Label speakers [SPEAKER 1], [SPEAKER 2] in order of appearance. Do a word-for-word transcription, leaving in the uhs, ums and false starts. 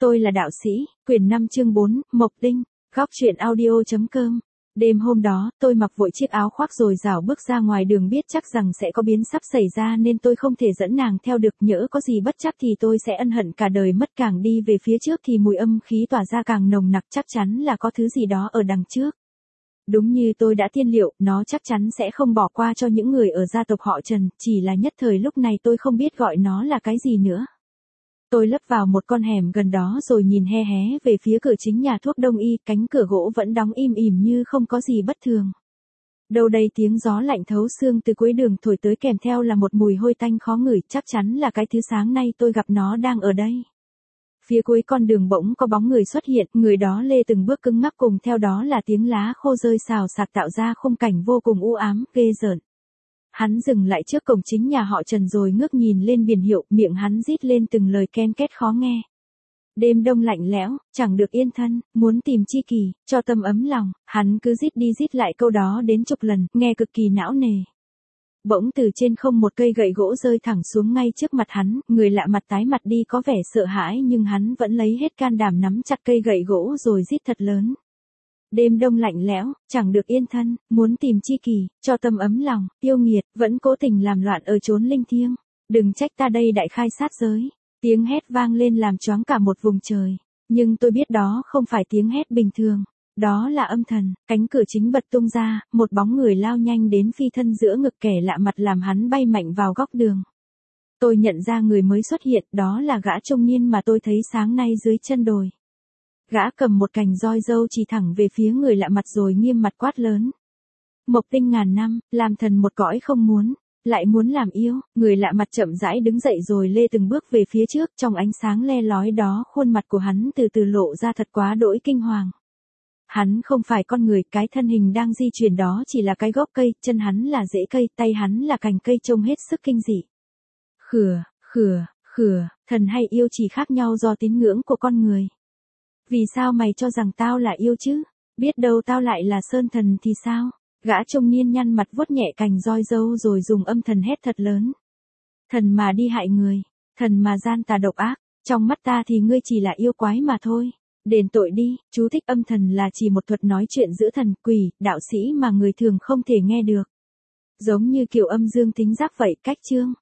[SPEAKER 1] Tôi là đạo sĩ, quyển năm chương bốn, Mộc Tinh, góc truyện audio chấm com. Đêm hôm đó, tôi mặc vội chiếc áo khoác rồi rảo bước ra ngoài đường, biết chắc rằng sẽ có biến sắp xảy ra nên tôi không thể dẫn nàng theo được, nhỡ có gì bất trắc thì tôi sẽ ân hận cả đời mất. Càng đi về phía trước thì mùi âm khí tỏa ra càng nồng nặc, chắc chắn là có thứ gì đó ở đằng trước. Đúng như tôi đã tiên liệu, nó chắc chắn sẽ không bỏ qua cho những người ở gia tộc họ Trần, chỉ là nhất thời lúc này tôi không biết gọi nó là cái gì nữa. Tôi lấp vào một con hẻm gần đó rồi nhìn he hé về phía cửa chính nhà thuốc Đông y, cánh cửa gỗ vẫn đóng im ỉm như không có gì bất thường. Đâu đây tiếng gió lạnh thấu xương từ cuối đường thổi tới, kèm theo là một mùi hôi tanh khó ngửi, chắc chắn là cái thứ sáng nay tôi gặp nó đang ở đây. Phía cuối con đường bỗng có bóng người xuất hiện, người đó lê từng bước cứng ngắc, cùng theo đó là tiếng lá khô rơi xào xạc tạo ra khung cảnh vô cùng u ám, ghê rợn. Hắn dừng lại trước cổng chính nhà họ Trần rồi ngước nhìn lên biển hiệu, miệng hắn rít lên từng lời ken két khó nghe. Đêm đông lạnh lẽo, chẳng được yên thân, muốn tìm chi kỷ, cho tâm ấm lòng, hắn cứ rít đi rít lại câu đó đến chục lần, nghe cực kỳ não nề. Bỗng từ trên không một cây gậy gỗ rơi thẳng xuống ngay trước mặt hắn, người lạ mặt tái mặt đi có vẻ sợ hãi nhưng hắn vẫn lấy hết can đảm nắm chặt cây gậy gỗ rồi rít thật lớn. Đêm đông lạnh lẽo, chẳng được yên thân, muốn tìm chi kỷ, cho tâm ấm lòng, yêu nghiệt, vẫn cố tình làm loạn ở chốn linh thiêng. Đừng trách ta đây đại khai sát giới. Tiếng hét vang lên làm choáng cả một vùng trời. Nhưng tôi biết đó không phải tiếng hét bình thường. Đó là âm thần. Cánh cửa chính bật tung ra, một bóng người lao nhanh đến phi thân giữa ngực kẻ lạ mặt làm hắn bay mạnh vào góc đường. Tôi nhận ra người mới xuất hiện, đó là gã trung niên mà tôi thấy sáng nay dưới chân đồi. Gã cầm một cành roi dâu chỉ thẳng về phía người lạ mặt rồi nghiêm mặt quát lớn. Mộc Tinh ngàn năm, làm thần một cõi không muốn, lại muốn làm yêu. Người lạ mặt chậm rãi đứng dậy rồi lê từng bước về phía trước, trong ánh sáng le lói đó khuôn mặt của hắn từ từ lộ ra thật quá đỗi kinh hoàng. Hắn không phải con người, cái thân hình đang di chuyển đó chỉ là cái gốc cây, chân hắn là rễ cây, tay hắn là cành cây, trông hết sức kinh dị. Khửa, khửa, khửa, thần hay yêu chỉ khác nhau do tín ngưỡng của con người. Vì sao mày cho rằng tao là yêu chứ? Biết đâu tao lại là sơn thần thì sao? Gã trung niên nhăn mặt vuốt nhẹ cành roi dâu rồi dùng âm thần hét thật lớn. Thần mà đi hại người, thần mà gian tà độc ác, trong mắt ta thì ngươi chỉ là yêu quái mà thôi. Đền tội đi. Chú thích: âm thần là chỉ một thuật nói chuyện giữa thần, quỷ, đạo sĩ mà người thường không thể nghe được. Giống như kiểu âm dương thính giác vậy. Cách chương.